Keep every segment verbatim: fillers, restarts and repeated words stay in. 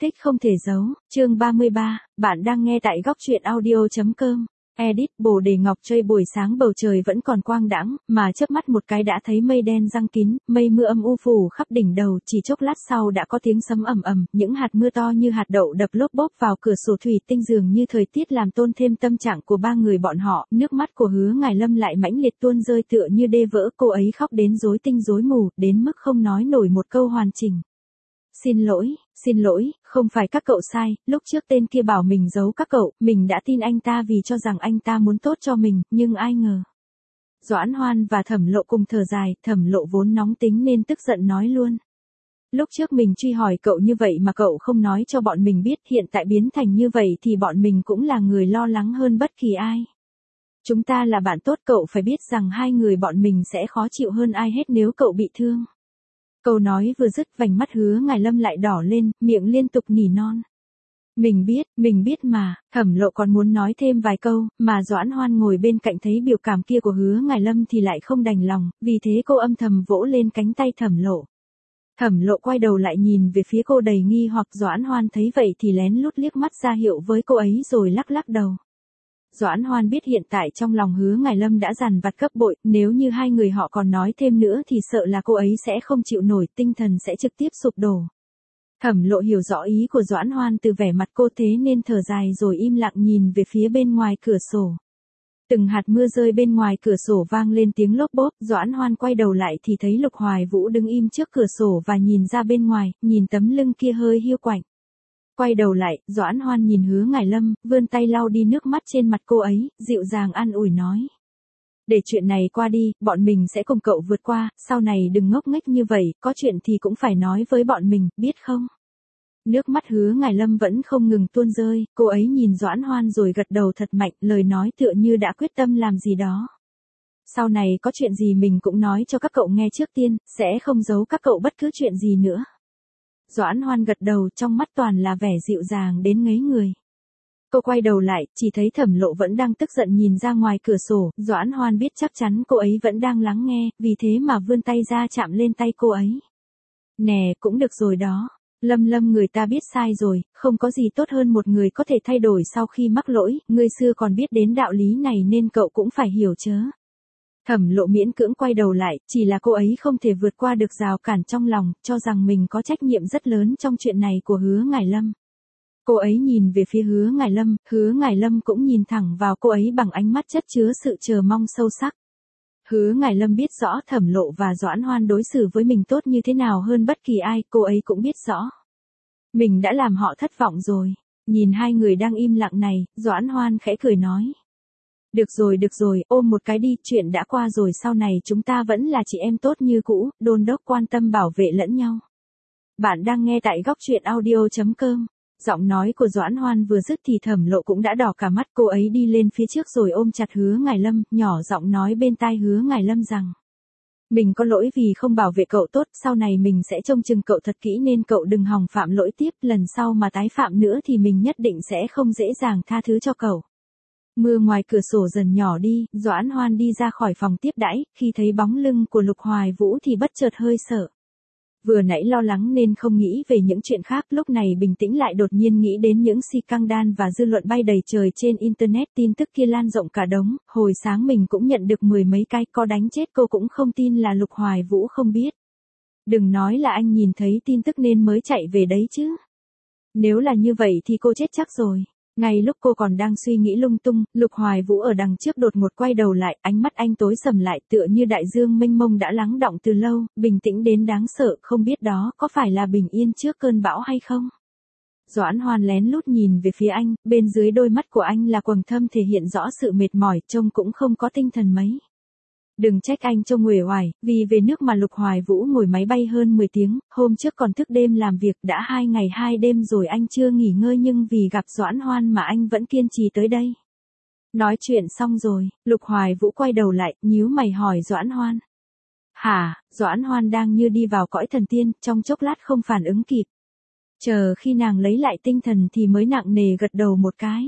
Thích không thể giấu, chương ba mươi ba, bạn đang nghe tại góc truyện audio.com. Edit, Bồ Đề Ngọc chơi buổi sáng bầu trời vẫn còn quang đãng, mà chớp mắt một cái đã thấy mây đen giăng kín, mây mưa âm u phủ khắp đỉnh đầu, chỉ chốc lát sau đã có tiếng sấm ầm ầm, những hạt mưa to như hạt đậu đập lốp bốp vào cửa sổ thủy tinh dường như thời tiết làm tôn thêm tâm trạng của ba người bọn họ, nước mắt của Hứa Ngải Lâm lại mãnh liệt tuôn rơi tựa như đê vỡ, cô ấy khóc đến rối tinh rối mù, đến mức không nói nổi một câu hoàn chỉnh. Xin lỗi, xin lỗi, không phải các cậu sai, lúc trước tên kia bảo mình giấu các cậu, mình đã tin anh ta vì cho rằng anh ta muốn tốt cho mình, nhưng ai ngờ. Doãn Hoan và Thẩm Lộ cùng thở dài, Thẩm Lộ vốn nóng tính nên tức giận nói luôn. Lúc trước mình truy hỏi cậu như vậy mà cậu không nói cho bọn mình biết, hiện tại biến thành như vậy thì bọn mình cũng là người lo lắng hơn bất kỳ ai. Chúng ta là bạn tốt, cậu phải biết rằng hai người bọn mình sẽ khó chịu hơn ai hết nếu cậu bị thương. Câu nói vừa dứt, vành mắt Hứa Ngải Lâm lại đỏ lên, miệng liên tục nỉ non. Mình biết, mình biết mà, Thẩm Lộ còn muốn nói thêm vài câu, mà Doãn Hoan ngồi bên cạnh thấy biểu cảm kia của Hứa Ngải Lâm thì lại không đành lòng, vì thế cô âm thầm vỗ lên cánh tay Thẩm Lộ. Thẩm Lộ quay đầu lại nhìn về phía cô đầy nghi hoặc, Doãn Hoan thấy vậy thì lén lút liếc mắt ra hiệu với cô ấy rồi lắc lắc đầu. Doãn Hoan biết hiện tại trong lòng Hứa Ngải Lâm đã dằn vặt gấp bội, nếu như hai người họ còn nói thêm nữa thì sợ là cô ấy sẽ không chịu nổi, tinh thần sẽ trực tiếp sụp đổ. Thẩm Lộ hiểu rõ ý của Doãn Hoan từ vẻ mặt cô, thế nên thở dài rồi im lặng nhìn về phía bên ngoài cửa sổ. Từng hạt mưa rơi bên ngoài cửa sổ vang lên tiếng lốp bốp, Doãn Hoan quay đầu lại thì thấy Lục Hoài Vũ đứng im trước cửa sổ và nhìn ra bên ngoài, nhìn tấm lưng kia hơi hiu quạnh. Quay đầu lại, Doãn Hoan nhìn Hứa Ngải Lâm, vươn tay lau đi nước mắt trên mặt cô ấy, dịu dàng an ủi nói. Để chuyện này qua đi, bọn mình sẽ cùng cậu vượt qua, sau này đừng ngốc nghếch như vậy, có chuyện thì cũng phải nói với bọn mình, biết không? Nước mắt Hứa Ngải Lâm vẫn không ngừng tuôn rơi, cô ấy nhìn Doãn Hoan rồi gật đầu thật mạnh, lời nói tựa như đã quyết tâm làm gì đó. Sau này có chuyện gì mình cũng nói cho các cậu nghe trước tiên, sẽ không giấu các cậu bất cứ chuyện gì nữa. Doãn Hoan gật đầu, trong mắt toàn là vẻ dịu dàng đến ngấy người. Cô quay đầu lại, chỉ thấy Thẩm Lộ vẫn đang tức giận nhìn ra ngoài cửa sổ, Doãn Hoan biết chắc chắn cô ấy vẫn đang lắng nghe, vì thế mà vươn tay ra chạm lên tay cô ấy. Nè, cũng được rồi đó. Lâm Lâm, người ta biết sai rồi, không có gì tốt hơn một người có thể thay đổi sau khi mắc lỗi, ngươi xưa còn biết đến đạo lý này nên cậu cũng phải hiểu chớ. Thẩm Lộ miễn cưỡng quay đầu lại, chỉ là cô ấy không thể vượt qua được rào cản trong lòng, cho rằng mình có trách nhiệm rất lớn trong chuyện này của Hứa Ngải Lâm. Cô ấy nhìn về phía Hứa Ngải Lâm, Hứa Ngải Lâm cũng nhìn thẳng vào cô ấy bằng ánh mắt chất chứa sự chờ mong sâu sắc. Hứa Ngải Lâm biết rõ Thẩm Lộ và Doãn Hoan đối xử với mình tốt như thế nào hơn bất kỳ ai, cô ấy cũng biết rõ. Mình đã làm họ thất vọng rồi. Nhìn hai người đang im lặng này, Doãn Hoan khẽ cười nói. Được rồi được rồi, ôm một cái đi, chuyện đã qua rồi, sau này chúng ta vẫn là chị em tốt như cũ, đôn đốc quan tâm bảo vệ lẫn nhau. Bạn đang nghe tại góc truyện audio.com. Giọng nói của Doãn Hoan vừa dứt thì Thẩm Lộ cũng đã đỏ cả mắt, cô ấy đi lên phía trước rồi ôm chặt Hứa Ngải Lâm, nhỏ giọng nói bên tai Hứa Ngải Lâm rằng. Mình có lỗi vì không bảo vệ cậu tốt, sau này mình sẽ trông chừng cậu thật kỹ nên cậu đừng hòng phạm lỗi tiếp, lần sau mà tái phạm nữa thì mình nhất định sẽ không dễ dàng tha thứ cho cậu. Mưa ngoài cửa sổ dần nhỏ đi, Doãn Hoan đi ra khỏi phòng tiếp đãi, khi thấy bóng lưng của Lục Hoài Vũ thì bất chợt hơi sợ. Vừa nãy lo lắng nên không nghĩ về những chuyện khác, lúc này bình tĩnh lại đột nhiên nghĩ đến những scandal và dư luận bay đầy trời trên internet, tin tức kia lan rộng cả đống, hồi sáng mình cũng nhận được mười mấy cái, có đánh chết cô cũng không tin là Lục Hoài Vũ không biết. Đừng nói là anh nhìn thấy tin tức nên mới chạy về đấy chứ. Nếu là như vậy thì cô chết chắc rồi. Ngay lúc cô còn đang suy nghĩ lung tung, Lục Hoài Vũ ở đằng trước đột ngột quay đầu lại, ánh mắt anh tối sầm lại tựa như đại dương mênh mông đã lắng đọng từ lâu, bình tĩnh đến đáng sợ, không biết đó có phải là bình yên trước cơn bão hay không? Doãn Hoan lén lút nhìn về phía anh, bên dưới đôi mắt của anh là quầng thâm thể hiện rõ sự mệt mỏi, trông cũng không có tinh thần mấy. Đừng trách anh trông uể oải, vì về nước mà Lục Hoài Vũ ngồi máy bay hơn mười tiếng, hôm trước còn thức đêm làm việc, đã hai ngày hai đêm rồi anh chưa nghỉ ngơi nhưng vì gặp Doãn Hoan mà anh vẫn kiên trì tới đây. Nói chuyện xong rồi, Lục Hoài Vũ quay đầu lại, nhíu mày hỏi Doãn Hoan. Hả? Doãn Hoan đang như đi vào cõi thần tiên, trong chốc lát không phản ứng kịp. Chờ khi nàng lấy lại tinh thần thì mới nặng nề gật đầu một cái.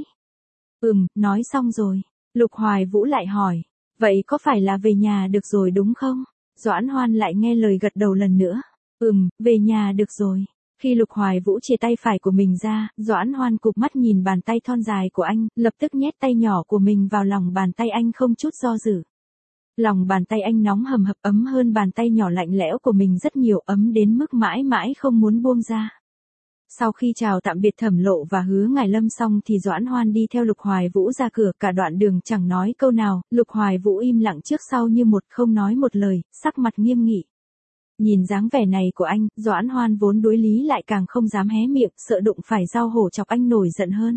Ừm, nói xong rồi. Lục Hoài Vũ lại hỏi. Vậy có phải là về nhà được rồi đúng không? Doãn Hoan lại nghe lời gật đầu lần nữa. Ừm, về nhà được rồi. Khi Lục Hoài Vũ chia tay phải của mình ra, Doãn Hoan cụp mắt nhìn bàn tay thon dài của anh, lập tức nhét tay nhỏ của mình vào lòng bàn tay anh không chút do dự. Lòng bàn tay anh nóng hầm hập, ấm hơn bàn tay nhỏ lạnh lẽo của mình rất nhiều, ấm đến mức mãi mãi không muốn buông ra. Sau khi chào tạm biệt Thẩm Lộ và Hứa Ngải Lâm xong thì Doãn Hoan đi theo Lục Hoài Vũ ra cửa, cả đoạn đường chẳng nói câu nào, Lục Hoài Vũ im lặng trước sau như một, không nói một lời, sắc mặt nghiêm nghị. Nhìn dáng vẻ này của anh, Doãn Hoan vốn đối lý lại càng không dám hé miệng, sợ đụng phải dao hổ chọc anh nổi giận hơn.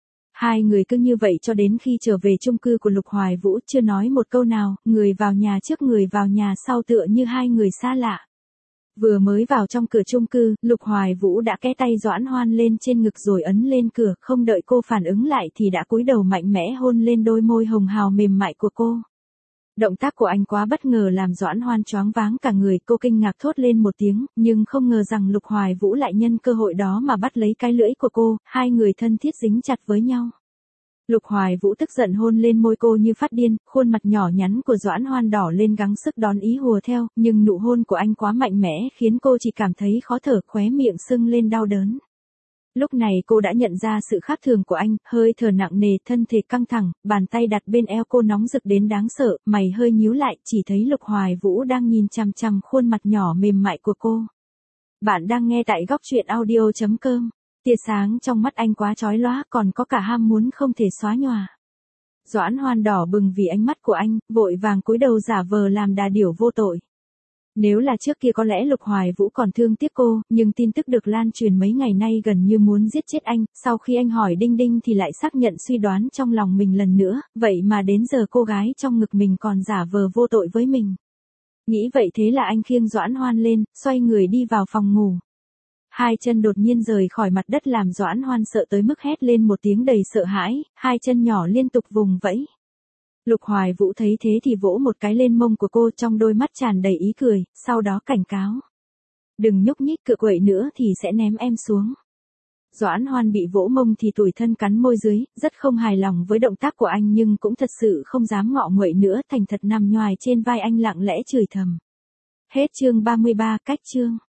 Hai người cứ như vậy cho đến khi trở về chung cư của Lục Hoài Vũ, chưa nói một câu nào, người vào nhà trước người vào nhà sau tựa như hai người xa lạ. Vừa mới vào trong cửa chung cư, Lục Hoài Vũ đã kéo tay Doãn Hoan lên trên ngực rồi ấn lên cửa, không đợi cô phản ứng lại thì đã cúi đầu mạnh mẽ hôn lên đôi môi hồng hào mềm mại của cô. Động tác của anh quá bất ngờ làm Doãn Hoan choáng váng cả người, cô kinh ngạc thốt lên một tiếng, nhưng không ngờ rằng Lục Hoài Vũ lại nhân cơ hội đó mà bắt lấy cái lưỡi của cô, hai người thân thiết dính chặt với nhau. Lục Hoài Vũ tức giận hôn lên môi cô như phát điên, khuôn mặt nhỏ nhắn của Doãn Hoan đỏ lên gắng sức đón ý hùa theo, nhưng nụ hôn của anh quá mạnh mẽ khiến cô chỉ cảm thấy khó thở, khóe miệng sưng lên đau đớn. Lúc này cô đã nhận ra sự khác thường của anh, hơi thở nặng nề, thân thể căng thẳng, bàn tay đặt bên eo cô nóng rực đến đáng sợ, mày hơi nhíu lại, chỉ thấy Lục Hoài Vũ đang nhìn chằm chằm khuôn mặt nhỏ mềm mại của cô. Bạn đang nghe tại góc truyện audio chấm com. Tia sáng trong mắt anh quá chói lóa, còn có cả ham muốn không thể xóa nhòa. Doãn Hoan đỏ bừng vì ánh mắt của anh, vội vàng cúi đầu giả vờ làm đà điểu vô tội. Nếu là trước kia có lẽ Lục Hoài Vũ còn thương tiếc cô, nhưng tin tức được lan truyền mấy ngày nay gần như muốn giết chết anh, sau khi anh hỏi Đinh Đinh thì lại xác nhận suy đoán trong lòng mình lần nữa, vậy mà đến giờ cô gái trong ngực mình còn giả vờ vô tội với mình. Nghĩ vậy thế là anh khiêng Doãn Hoan lên, xoay người đi vào phòng ngủ. Hai chân đột nhiên rời khỏi mặt đất làm Doãn Hoan sợ tới mức hét lên một tiếng đầy sợ hãi, hai chân nhỏ liên tục vùng vẫy. Lục Hoài Vũ thấy thế thì vỗ một cái lên mông của cô, trong đôi mắt tràn đầy ý cười, sau đó cảnh cáo. Đừng nhúc nhích cựa quậy nữa thì sẽ ném em xuống. Doãn Hoan bị vỗ mông thì tủi thân cắn môi dưới, rất không hài lòng với động tác của anh nhưng cũng thật sự không dám ngọ nguậy nữa, thành thật nằm nhoài trên vai anh lặng lẽ chửi thầm. Hết chương ba mươi ba, cách chương.